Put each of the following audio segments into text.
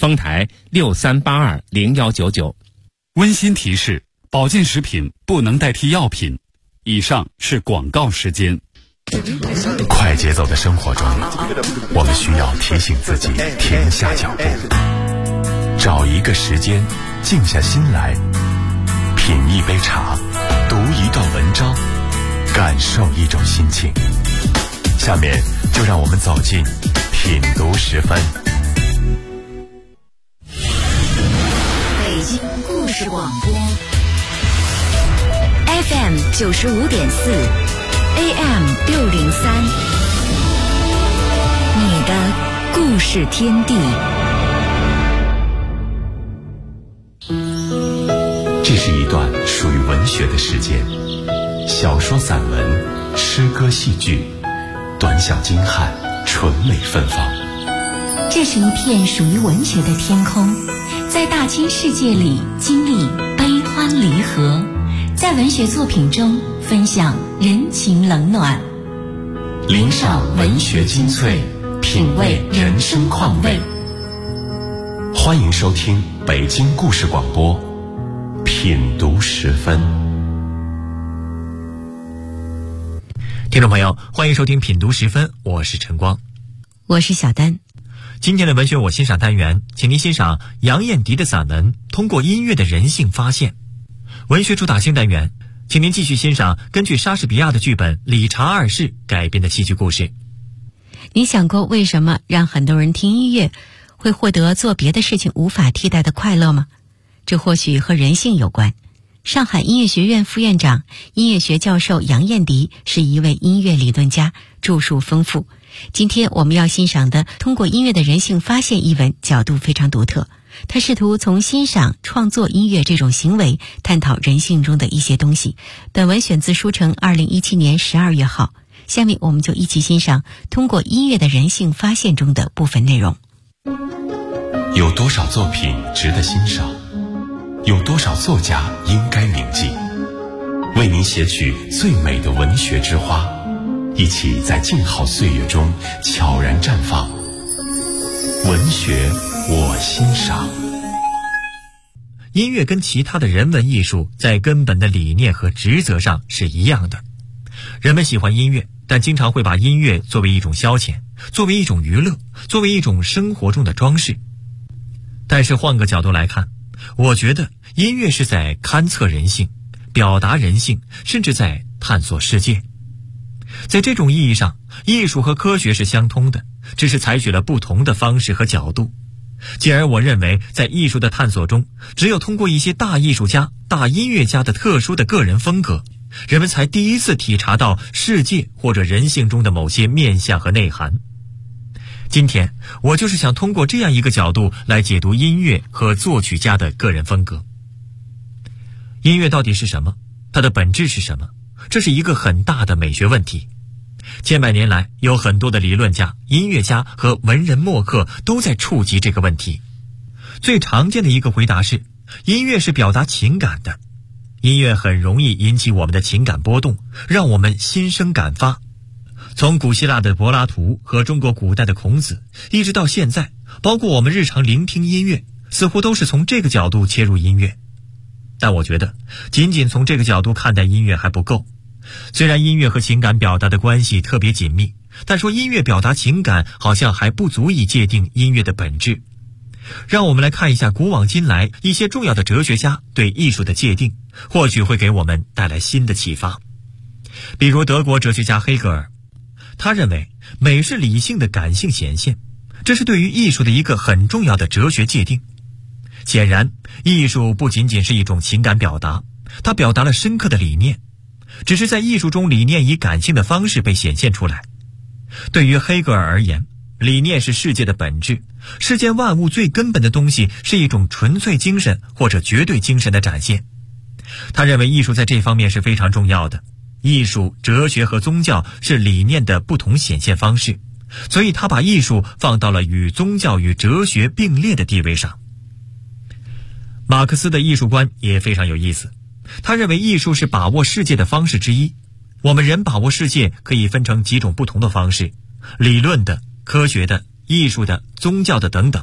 丰台63820199。 温馨提示：保健食品不能代替药品。以上是广告时间。 快节奏的生活中，我们需要提醒自己停下脚步，找一个时间，静下心来，品一杯茶，读一段文章，感受一种心情。下面就让我们走进品读10分。 北京故事广播 FM 95.4 AM 603，你的故事天地。 这是一段属于文学的时间，小说、散文、诗歌、戏剧，短小精悍，纯美芬芳。 这是一片属于文学的天空，在大千世界里经历悲欢离合，在文学作品中分享人情冷暖， 聆赏文学精粹，品味人生况味。欢迎收听北京故事广播品读10分。 听众朋友，欢迎收听品读10分，我是晨光， 我是小丹。 今天的文学我欣赏单元，请您欣赏杨燕迪的散文《通过音乐的人性发现》。文学主打新单元，请您继续欣赏根据莎士比亚的剧本《理查二世》改编的戏剧故事。 你想过为什么让很多人听音乐会获得做别的事情无法替代的快乐吗？这或许和人性有关。上海音乐学院副院长、音乐学教授杨燕迪是一位音乐理论家，著述丰富。今天我们要欣赏的《通过音乐的人性发现》一文角度非常独特，他试图从欣赏、创作音乐这种行为探讨人性中的一些东西。本文选自书城2017年12月号。下面我们就一起欣赏《通过音乐的人性发现》中的部分内容。 有多少作品值得欣赏？有多少作家应该铭记？为您写取最美的文学之花，一起在静好岁月中悄然绽放。文学我欣赏。 音乐跟其他的人文艺术在根本的理念和职责上是一样的。人们喜欢音乐，但经常会把音乐作为一种消遣，作为一种娱乐，作为一种生活中的装饰。但是换个角度来看，我觉得音乐是在勘测人性，表达人性，甚至在探索世界。在这种意义上，艺术和科学是相通的，只是采取了不同的方式和角度。进而我认为，在艺术的探索中，只有通过一些大艺术家、大音乐家的特殊的个人风格，人们才第一次体察到世界或者人性中的某些面向和内涵。今天我就是想通过这样一个角度来解读音乐和作曲家的个人风格。音乐到底是什么？它的本质是什么？这是一个很大的美学问题。千百年来，有很多的理论家、音乐家和文人墨客都在触及这个问题。最常见的一个回答是，音乐是表达情感的。音乐很容易引起我们的情感波动，让我们心生感发。从古希腊的柏拉图和中国古代的孔子，一直到现在，包括我们日常聆听音乐，似乎都是从这个角度切入音乐。但我觉得，仅仅从这个角度看待音乐还不够。虽然音乐和情感表达的关系特别紧密，但说音乐表达情感好像还不足以界定音乐的本质。让我们来看一下古往今来一些重要的哲学家对艺术的界定，或许会给我们带来新的启发。比如德国哲学家黑格尔，他认为美是理性的感性显现，这是对于艺术的一个很重要的哲学界定。显然，艺术不仅仅是一种情感表达，它表达了深刻的理念，只是在艺术中理念以感性的方式被显现出来。对于黑格尔而言，理念是世界的本质，世间万物最根本的东西是一种纯粹精神或者绝对精神的展现。他认为艺术在这方面是非常重要的，艺术、哲学和宗教是理念的不同显现方式，所以他把艺术放到了与宗教与哲学并列的地位上。马克思的艺术观也非常有意思，他认为艺术是把握世界的方式之一。我们人把握世界可以分成几种不同的方式，理论的、科学的、艺术的、宗教的等等。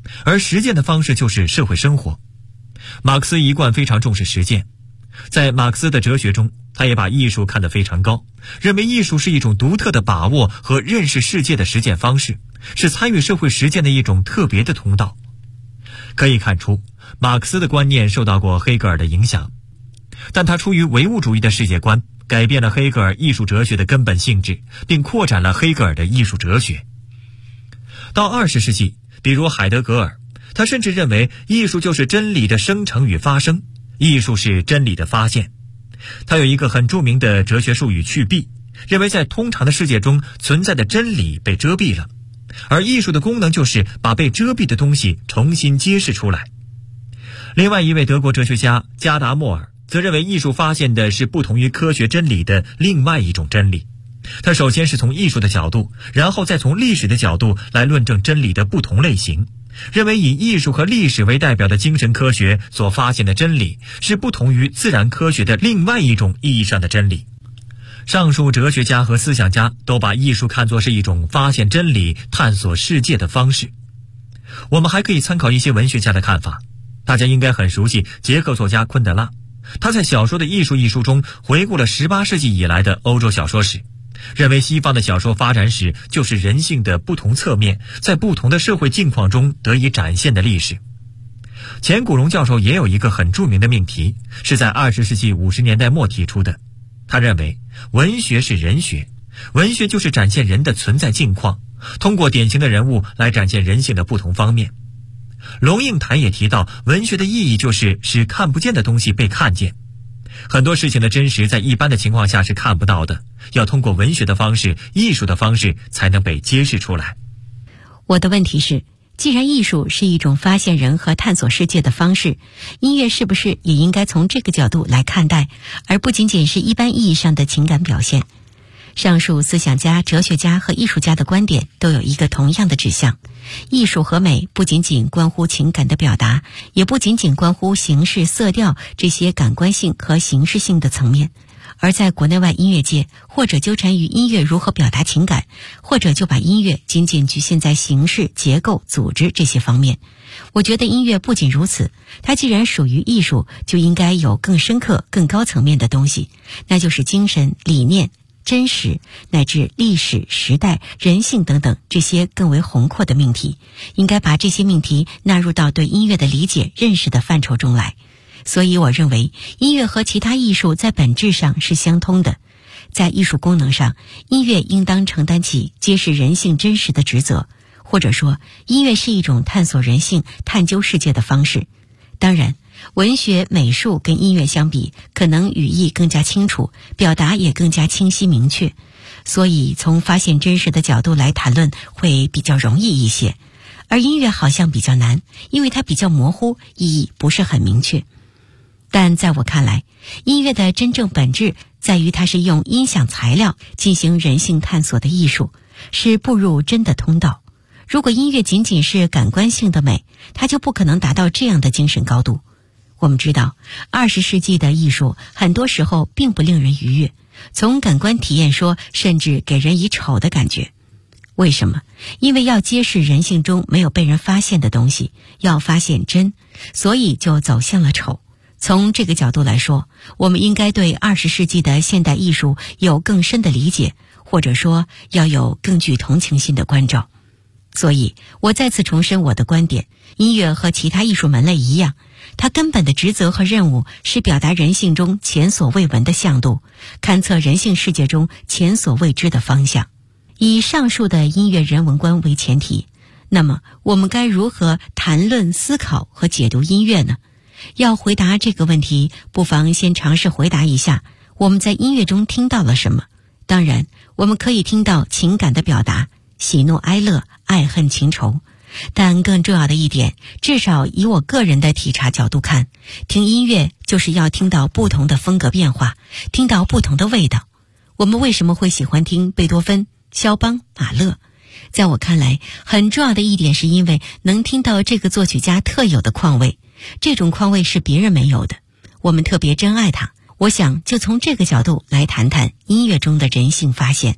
而实践的方式就是社会生活。马克思一贯非常重视实践，在马克思的哲学中，他也把艺术看得非常高，认为艺术是一种独特的把握和认识世界的实践方式，是参与社会实践的一种特别的通道。可以看出，马克思的观念受到过黑格尔的影响，但他出于唯物主义的世界观，改变了黑格尔艺术哲学的根本性质，并扩展了黑格尔的艺术哲学。到20世纪，比如海德格尔，他甚至认为艺术就是真理的生成与发生，艺术是真理的发现。他有一个很著名的哲学术语去蔽，认为在通常的世界中存在的真理被遮蔽了，而艺术的功能就是把被遮蔽的东西重新揭示出来。另外一位德国哲学家加达默尔则认为艺术发现的是不同于科学真理的另外一种真理。他首先是从艺术的角度，然后再从历史的角度来论证真理的不同类型，认为以艺术和历史为代表的精神科学所发现的真理是不同于自然科学的另外一种意义上的真理。上述哲学家和思想家都把艺术看作是一种发现真理、探索世界的方式。我们还可以参考一些文学家的看法。大家应该很熟悉捷克作家昆德拉，他在《小说的艺术》一书中回顾了18世纪以来的欧洲小说史，认为西方的小说发展史就是人性的不同侧面在不同的社会境况中得以展现的历史。钱古荣教授也有一个很著名的命题，是在20世纪50年代末提出的。他认为文学是人学，文学就是展现人的存在境况，通过典型的人物来展现人性的不同方面。龙应台也提到，文学的意义就是使看不见的东西被看见。很多事情的真实在一般的情况下是看不到的，要通过文学的方式、艺术的方式才能被揭示出来。 我的问题是，既然艺术是一种发现人和探索世界的方式，音乐是不是也应该从这个角度来看待，而不仅仅是一般意义上的情感表现？上述思想家、哲学家和艺术家的观点都有一个同样的指向：艺术和美不仅仅关乎情感的表达，也不仅仅关乎形式、色调这些感官性和形式性的层面。而在国内外音乐界，或者纠缠于音乐如何表达情感，或者就把音乐仅仅局限在形式、结构、组织这些方面。我觉得音乐不仅如此，它既然属于艺术，就应该有更深刻、更高层面的东西，那就是精神、理念、真实乃至历史、时代、人性等等这些更为宏阔的命题，应该把这些命题纳入到对音乐的理解、认识的范畴中来。所以我认为音乐和其他艺术在本质上是相通的。在艺术功能上，音乐应当承担起揭示人性真实的职责，或者说音乐是一种探索人性、探究世界的方式。当然，文学、美术跟音乐相比，可能语义更加清楚，表达也更加清晰明确，所以从发现真实的角度来谈论会比较容易一些。而音乐好像比较难，因为它比较模糊，意义不是很明确。但在我看来，音乐的真正本质在于它是用音响材料进行人性探索的艺术，是步入真的通道。如果音乐仅仅是感官性的美，它就不可能达到这样的精神高度。我们知道，20世纪的艺术很多时候并不令人愉悦，从感官体验说，甚至给人以丑的感觉。为什么？因为要揭示人性中没有被人发现的东西，要发现真，所以就走向了丑。从这个角度来说，我们应该对20世纪的现代艺术有更深的理解，或者说要有更具同情心的关照。所以我再次重申我的观点，音乐和其他艺术门类一样，它根本的职责和任务是表达人性中前所未闻的向度，勘测人性世界中前所未知的方向。以上述的音乐人文观为前提，那么我们该如何谈论、思考和解读音乐呢？要回答这个问题，不妨先尝试回答一下我们在音乐中听到了什么。当然，我们可以听到情感的表达，喜怒哀乐、爱恨情仇。但更重要的一点，至少以我个人的体察角度看，听音乐就是要听到不同的风格变化，听到不同的味道。我们为什么会喜欢听贝多芬、肖邦、马勒？在我看来，很重要的一点是因为能听到这个作曲家特有的况味，这种况味是别人没有的，我们特别珍爱它。我想就从这个角度来谈谈音乐中的人性发现。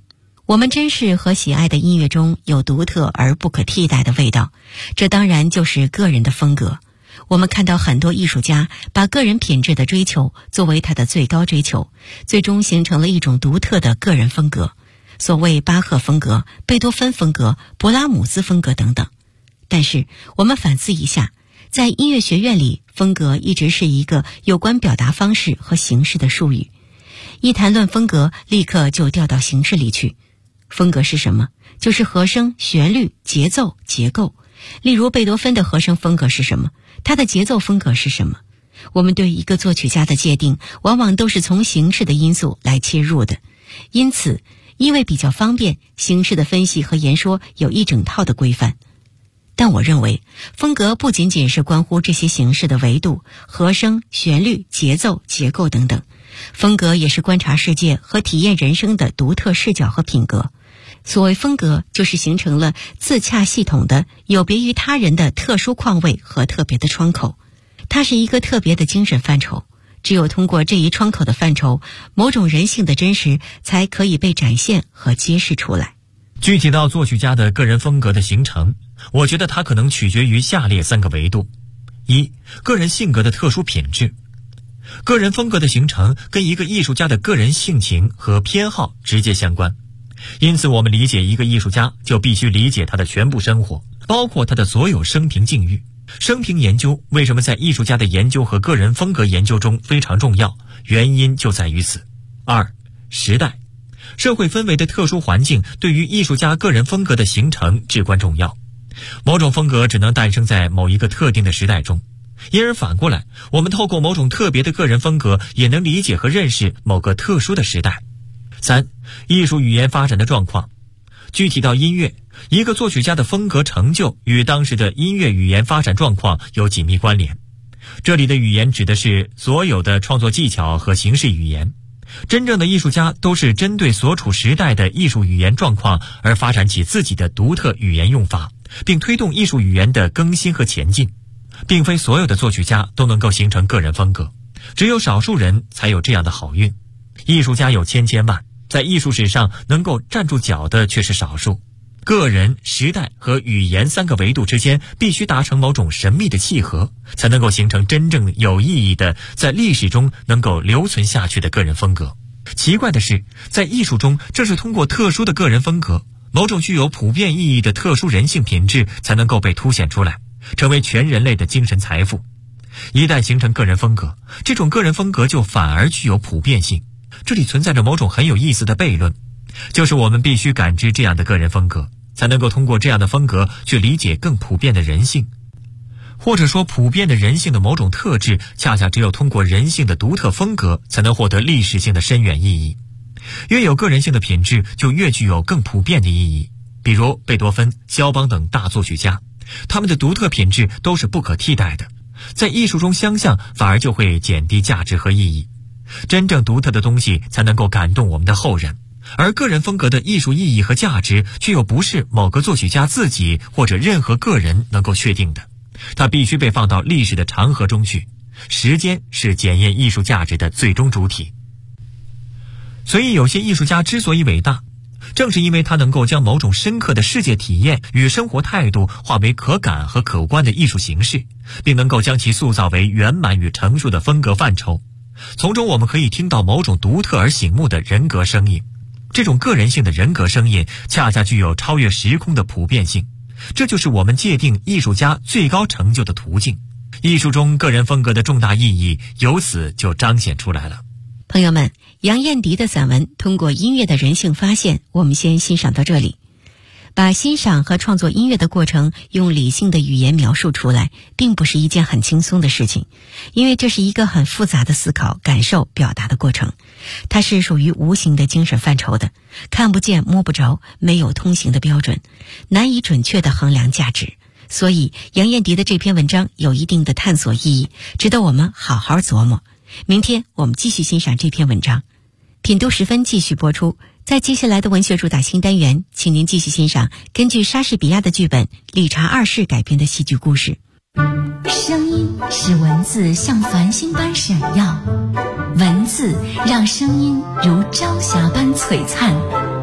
我们珍视和喜爱的音乐中有独特而不可替代的味道，这当然就是个人的风格。我们看到很多艺术家把个人品质的追求作为他的最高追求，最终形成了一种独特的个人风格，所谓巴赫风格、贝多芬风格、勃拉姆斯风格等等。但是我们反思一下，在音乐学院里，风格一直是一个有关表达方式和形式的术语。一谈论风格，立刻就掉到形式里去。风格是什么？就是和声、旋律、节奏、结构。例如贝多芬的和声风格是什么？他的节奏风格是什么？我们对一个作曲家的界定，往往都是从形式的因素来切入的。因此，因为比较方便，形式的分析和言说有一整套的规范。但我认为，风格不仅仅是关乎这些形式的维度，和声、旋律、节奏、结构等等。风格也是观察世界和体验人生的独特视角和品格。所谓风格，就是形成了自洽系统的、有别于他人的特殊况位和特别的窗口。它是一个特别的精神范畴，只有通过这一窗口的范畴，某种人性的真实才可以被展现和揭示出来。 具体到作曲家的个人风格的形成，我觉得它可能取决于下列3个维度：一、个人性格的特殊品质。个人风格的形成跟一个艺术家的个人性情和偏好直接相关，因此我们理解一个艺术家，就必须理解他的全部生活，包括他的所有生平境遇。生平研究为什么在艺术家的研究和个人风格研究中非常重要？原因就在于此。2、时代。社会氛围的特殊环境对于艺术家个人风格的形成至关重要。某种风格只能诞生在某一个特定的时代中，因而反过来，我们透过某种特别的个人风格，也能理解和认识某个特殊的时代。3、艺术语言发展的状况。具体到音乐，一个作曲家的风格成就与当时的音乐语言发展状况有紧密关联。这里的语言指的是所有的创作技巧和形式语言。真正的艺术家都是针对所处时代的艺术语言状况而发展起自己的独特语言用法，并推动艺术语言的更新和前进。并非所有的作曲家都能够形成个人风格，只有少数人才有这样的好运。艺术家有千千万，在艺术史上能够站住脚的却是少数。个人、时代和语言3个维度之间必须达成某种神秘的契合，才能够形成真正有意义的在历史中能够留存下去的个人风格。奇怪的是，在艺术中，正是通过特殊的个人风格，某种具有普遍意义的特殊人性品质才能够被凸显出来，成为全人类的精神财富。一旦形成个人风格，这种个人风格就反而具有普遍性。这里存在着某种很有意思的悖论，就是我们必须感知这样的个人风格，才能够通过这样的风格去理解更普遍的人性。或者说，普遍的人性的某种特质，恰恰只有通过人性的独特风格，才能获得历史性的深远意义。越有个人性的品质，就越具有更普遍的意义。比如贝多芬、肖邦等大作曲家，他们的独特品质都是不可替代的，在艺术中相像，反而就会减低价值和意义。真正独特的东西才能够感动我们的后人，而个人风格的艺术意义和价值却又不是某个作曲家自己或者任何个人能够确定的，它必须被放到历史的长河中去。时间是检验艺术价值的最终主体。所以有些艺术家之所以伟大，正是因为他能够将某种深刻的世界体验与生活态度化为可感和可观的艺术形式，并能够将其塑造为圆满与成熟的风格范畴。从中我们可以听到某种独特而醒目的人格声音，这种个人性的人格声音恰恰具有超越时空的普遍性，这就是我们界定艺术家最高成就的途径。艺术中个人风格的重大意义由此就彰显出来了。 朋友们，杨燕迪的散文《通过音乐的人性发现》，我们先欣赏到这里。把欣赏和创作音乐的过程用理性的语言描述出来，并不是一件很轻松的事情，因为这是一个很复杂的思考、感受、表达的过程。它是属于无形的精神范畴的，看不见摸不着，没有通行的标准，难以准确地衡量价值。所以杨燕迪的这篇文章有一定的探索意义，值得我们好好琢磨。明天我们继续欣赏这篇文章。品读时分继续播出。在接下来的文学主打新单元，请您继续欣赏根据莎士比亚的剧本《理查二世》改编的戏剧故事。 声音使文字像繁星般闪耀，文字让声音如朝霞般璀璨。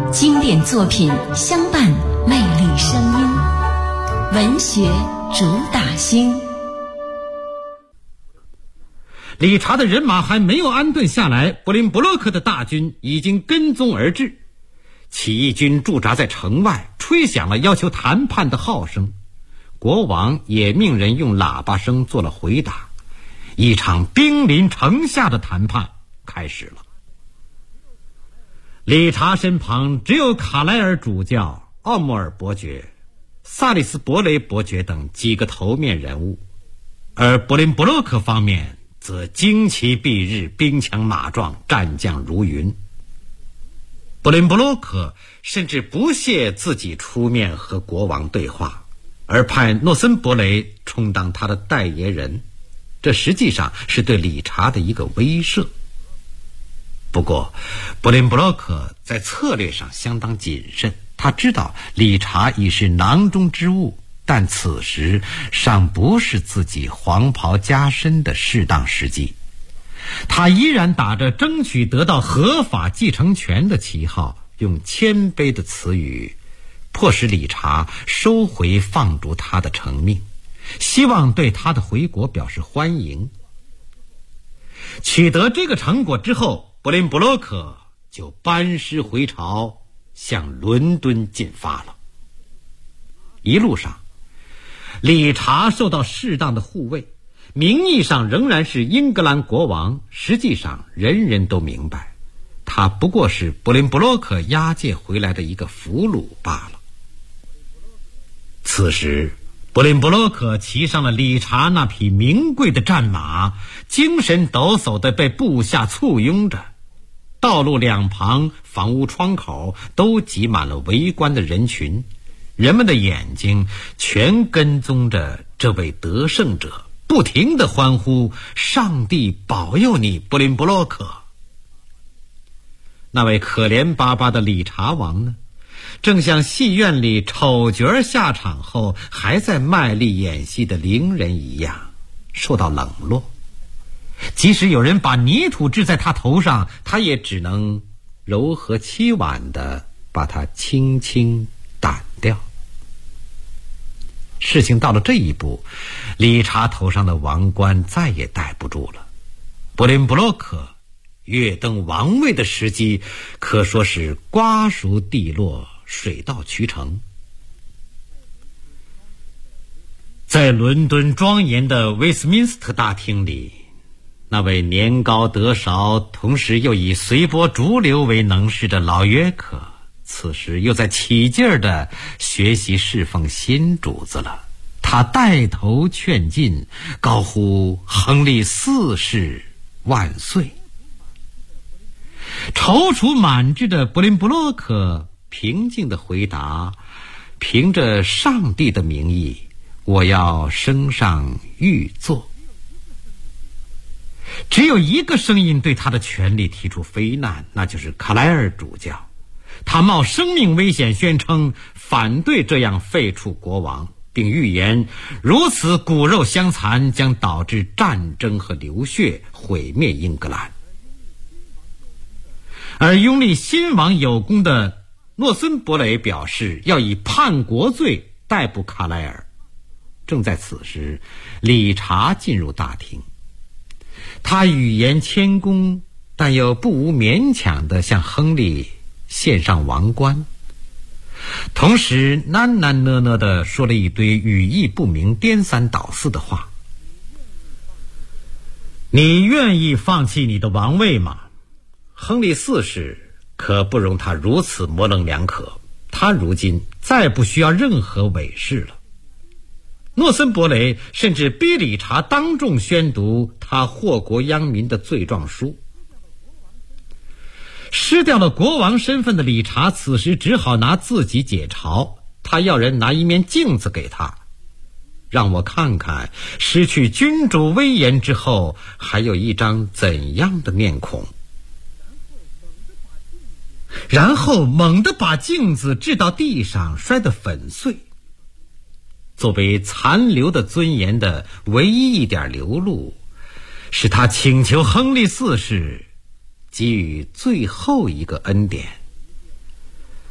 经典作品相伴，魅力声音，文学主打星。 理查的人马还没有安顿下来，布林布洛克的大军已经跟踪而至。起义军驻扎在城外，吹响了要求谈判的号声。国王也命人用喇叭声做了回答。一场兵临城下的谈判开始了。理查身旁只有卡莱尔主教、奥莫尔伯爵、萨里斯伯雷伯爵等几个头面人物，而布林布洛克方面则旌旗蔽日，兵强马壮，战将如云。布林布洛克甚至不屑自己出面和国王对话，而派诺森伯雷充当他的代言人，这实际上是对理查的一个威慑。不过布林布洛克在策略上相当谨慎，他知道理查已是囊中之物，但此时尚不是自己黄袍加身的适当时机。他依然打着争取得到合法继承权的旗号，用谦卑的词语迫使理查收回放逐他的成命，希望对他的回国表示欢迎。取得这个成果之后，布林布洛克就班师回朝，向伦敦进发了。一路上，理查受到适当的护卫，名义上仍然是英格兰国王，实际上人人都明白，他不过是布林布洛克押解回来的一个俘虏罢了。此时布林布洛克骑上了理查那匹名贵的战马，精神抖擞地被部下簇拥着。道路两旁房屋窗口都挤满了围观的人群，人们的眼睛全跟踪着这位得胜者，不停地欢呼：上帝保佑你，布林布洛克！那位可怜巴巴的理查王呢，正像戏院里丑角下场后还在卖力演戏的伶人一样，受到冷落。即使有人把泥土掷在他头上，他也只能柔和凄婉地把它轻轻掸掉。事情到了这一步，理查头上的王冠再也戴不住了。布林布洛克跃登王位的时机可说是瓜熟蒂落，水到渠成。在伦敦庄严的威斯敏斯特大厅里，那位年高德韶，同时又以随波逐流为能事的老约克，此时又在起劲儿地学习侍奉新主子了。他带头劝进，高呼亨利四世万岁。踌躇满志的布林布洛克平静地回答：凭着上帝的名义，我要升上御座。只有一个声音对他的权力提出非难，那就是卡莱尔主教。他冒生命危险宣称反对这样废黜国王，并预言如此骨肉相残将导致战争和流血，毁灭英格兰。而拥立新王有功的诺森伯雷表示要以叛国罪逮捕卡莱尔。正在此时，理查进入大厅，他语言谦恭，但又不无勉强地向亨利献上王冠，同时喃喃讷讷地说了一堆语义不明、颠三倒四的话。你愿意放弃你的王位吗？亨利四世可不容他如此模棱两可，他如今再不需要任何伪饰了。诺森伯雷甚至逼理查当众宣读他祸国殃民的罪状书。失掉了国王身份的理查此时只好拿自己解嘲，他要人拿一面镜子给他，让我看看失去君主威严之后还有一张怎样的面孔。然后猛地把镜子掷到地上，摔得粉碎。作为残留的尊严的唯一一点流露，是他请求亨利四世给予最后一个恩典。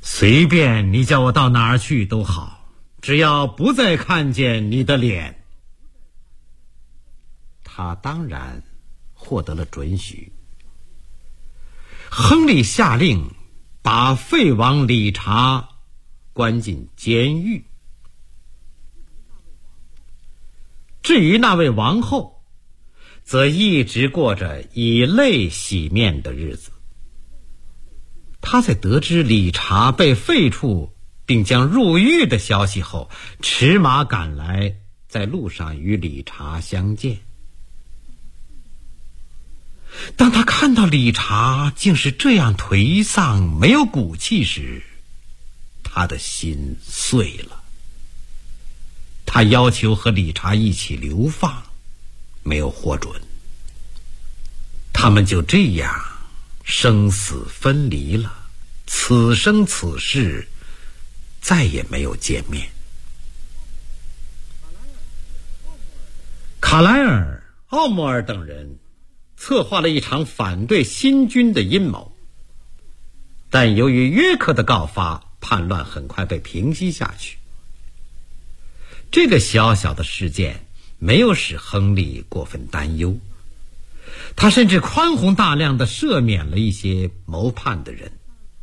随便你叫我到哪儿去都好，只要不再看见你的脸。他当然获得了准许。亨利下令把废王理查关进监狱。至于那位王后，则一直过着以泪洗面的日子。她在得知理查被废黜并将入狱的消息后，驰马赶来，在路上与理查相见。当他看到理查竟是这样颓丧没有骨气时，他的心碎了。他要求和理查一起流放，没有获准。他们就这样生死分离了，此生此世再也没有见面。卡莱尔、奥莫尔等人策划了一场反对新军的阴谋，但由于约克的告发，叛乱很快被平息下去。这个小小的事件没有使亨利过分担忧，他甚至宽宏大量地赦免了一些谋叛的人。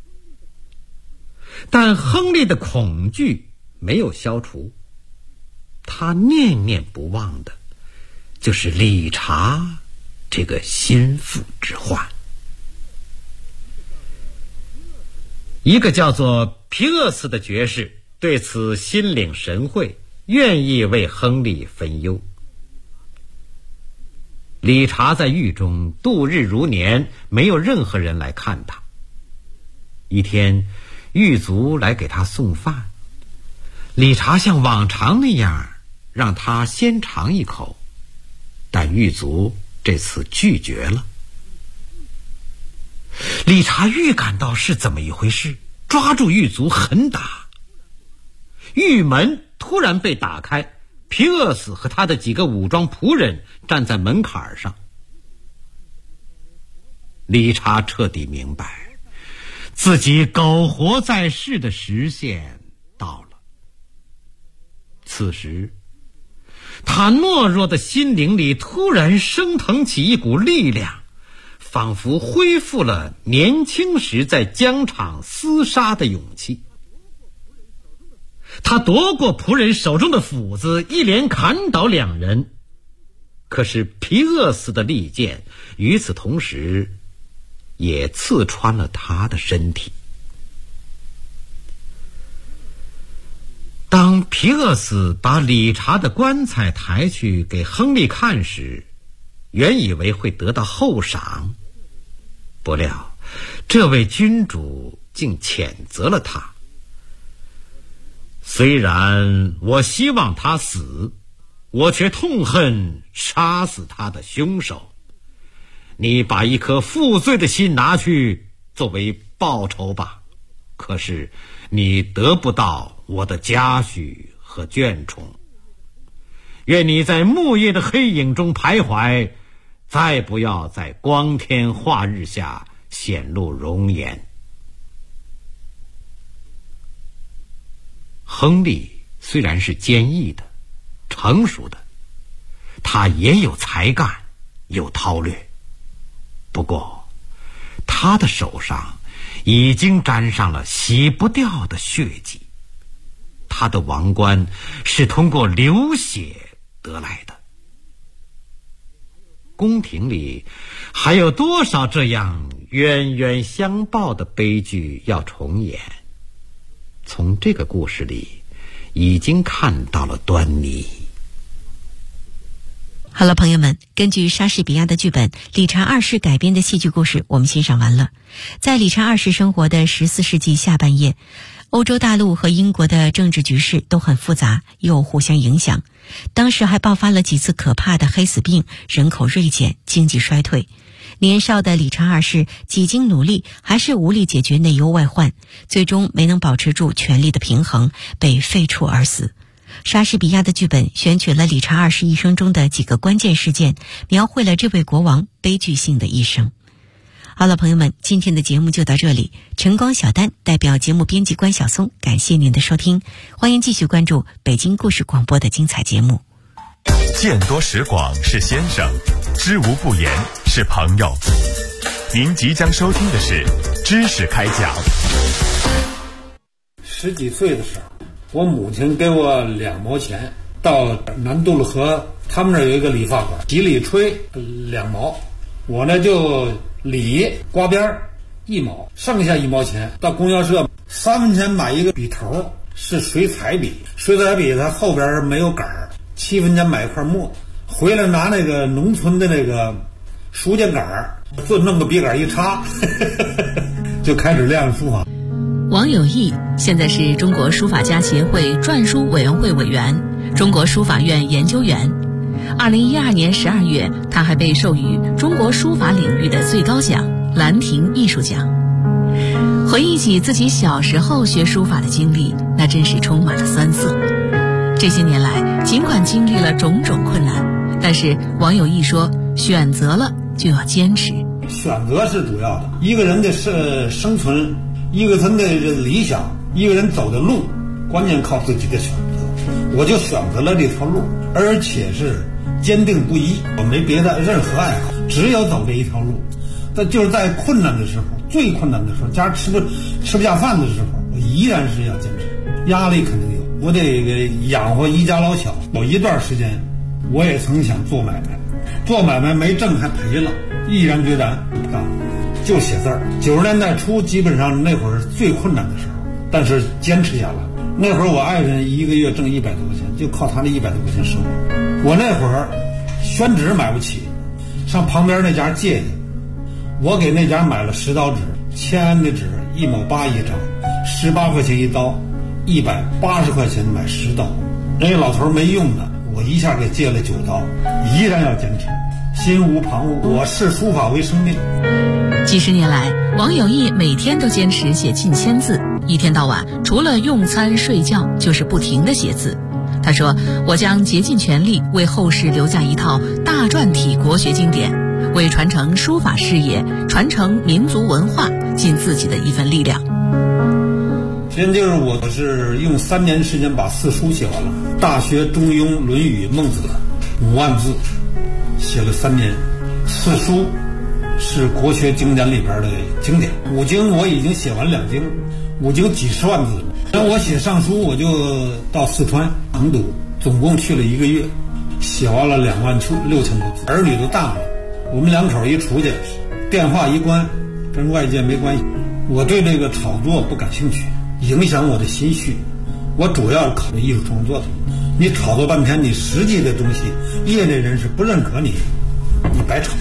但亨利的恐惧没有消除，他念念不忘的就是理查这个心腹之患。一个叫做皮厄斯的爵士对此心领神会，愿意为亨利分忧。理查在狱中度日如年，没有任何人来看他。一天，狱卒来给他送饭，理查像往常那样让他先尝一口，但狱卒这次拒绝了。理查预感到是怎么一回事，抓住狱卒狠打。狱门突然被打开，皮厄斯和他的几个武装仆人站在门槛上。理查彻底明白，自己苟活在世的时限到了。此时，他懦弱的心灵里突然升腾起一股力量，仿佛恢复了年轻时在疆场厮杀的勇气。他夺过仆人手中的斧子，一连砍倒2人。可是皮厄斯的利剑与此同时也刺穿了他的身体。当皮厄斯把理查的棺材抬去给亨利看时，原以为会得到厚赏，不料这位君主竟谴责了他。虽然我希望他死，我却痛恨杀死他的凶手。你把一颗负罪的心拿去作为报酬吧，可是你得不到我的嘉许和眷宠。愿你在木叶的黑影中徘徊，再不要在光天化日下显露容颜。亨利虽然是坚毅的、成熟的，他也有才干，有韬略。不过，他的手上已经沾上了洗不掉的血迹。他的王冠是通过流血得来的。宫廷里还有多少这样冤冤相报的悲剧要重演？从这个故事里已经看到了端倪。 好了，朋友们，根据莎士比亚的剧本《理查二世》改编的戏剧故事我们欣赏完了。在理查二世生活的14世纪下半叶，欧洲大陆和英国的政治局势都很复杂，又互相影响。当时还爆发了几次可怕的黑死病，人口锐减，经济衰退。年少的理查二世几经努力，还是无力解决内忧外患，最终没能保持住权力的平衡，被废黜而死。莎士比亚的剧本选取了理查二世一生中的几个关键事件，描绘了这位国王悲剧性的一生。 好了，朋友们，今天的节目就到这里。晨光小丹代表节目编辑关晓松，感谢您的收听，欢迎继续关注北京故事广播的精彩节目。 见多识广是先生，知无不言是朋友。您即将收听的是知识开讲。 10几岁的时候，我母亲给我2毛钱，到南渡了河，他们那儿有一个理发馆，洗理吹2毛，我呢就理刮边1毛，剩下1毛钱到供销社3分钱买一个笔头，是水彩笔，水彩笔它后边没有杆儿，7分钱买一块墨，回来拿那个农村的那个书架杆儿，就弄个笔杆一插就开始练书法。 王有义现在是中国书法家协会篆书委员会委员、中国书法院研究员。2012年12月，他还被授予中国书法领域的最高奖兰亭艺术奖。回忆起自己小时候学书法的经历，那真是充满了酸涩。这些年来，尽管经历了种种困难，但是王有义说，选择了就要坚持。 选择是主要的，一个人的生存，一个人的理想，一个人走的路，关键靠自己的选择。我就选择了这条路，而且是坚定不移，我没别的任何爱好，只有走这一条路。但就是在困难的时候，最困难的时候，家吃不下饭的时候，我依然是要坚持。压力肯定有，我得养活一家老小。有一段时间，我也曾想做买卖，做买卖没挣还赔了，毅然决然不干，就写字儿。90年代初，基本上那会儿是最困难的时候，但是坚持下来。那会儿我爱人一个月挣100多块钱，就靠他那100多块钱生活。我那会儿宣纸买不起，上旁边那家借去，我给那家买了10刀纸，签的纸1毛8一张，18块钱一刀，180块钱买10刀。人家老头没用的，我一下给借了9刀，依然要坚持，心无旁骛。我视书法为生命。 几十年来，王有义每天都坚持写近1000字，一天到晚除了用餐睡觉就是不停地写字。他说，我将竭尽全力为后世留下一套大篆体国学经典，为传承书法事业、传承民族文化尽自己的一份力量。 现在就是我是用3年时间把4书写完了，《大学》《中庸》《论语》《孟子》5万字，写了3年。4书是国学经典里边的经典，5经我已经写完2经，5经几十万字。然后我写上书，我就到四川成都，总共去了1个月，写完了26000多字。儿女都大了，我们2口一出去，电话一关，跟外界没关系。我对这个炒作不感兴趣，影响我的心绪。我主要是考虑艺术创作的。你炒作半天，你实际的东西，业内人士不认可你，你白炒。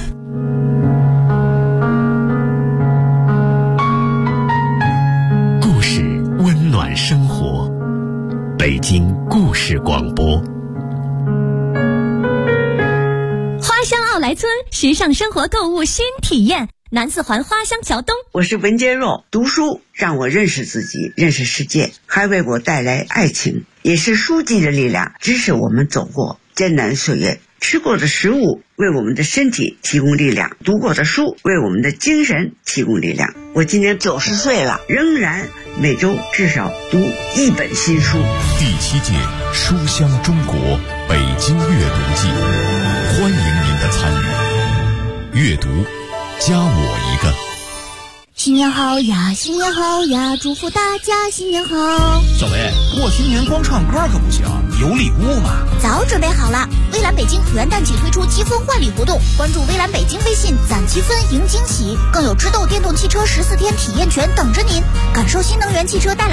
故事温暖生活，北京故事广播。 花乡奥莱村时尚生活购物新体验，南四环花乡桥东。 我是文洁若，读书让我认识自己，认识世界，还为我带来爱情，也是书籍的力量支持我们走过艰难岁月。吃过的食物为我们的身体提供力量，读过的书为我们的精神提供力量。我今年90岁了，仍然每周至少读1本新书。 第7届书香中国北京阅读季，欢迎您的参与。阅读，加我一个。 新年好呀，新年好呀，祝福大家新年好。 小薇，过新年光唱歌可不行，有礼物嘛。 早准备好了，微蓝北京元旦起推出积分换礼活动，关注微蓝北京微信攒积分赢惊喜，更有知豆电动汽车14天体验权等着您，感受新能源汽车带来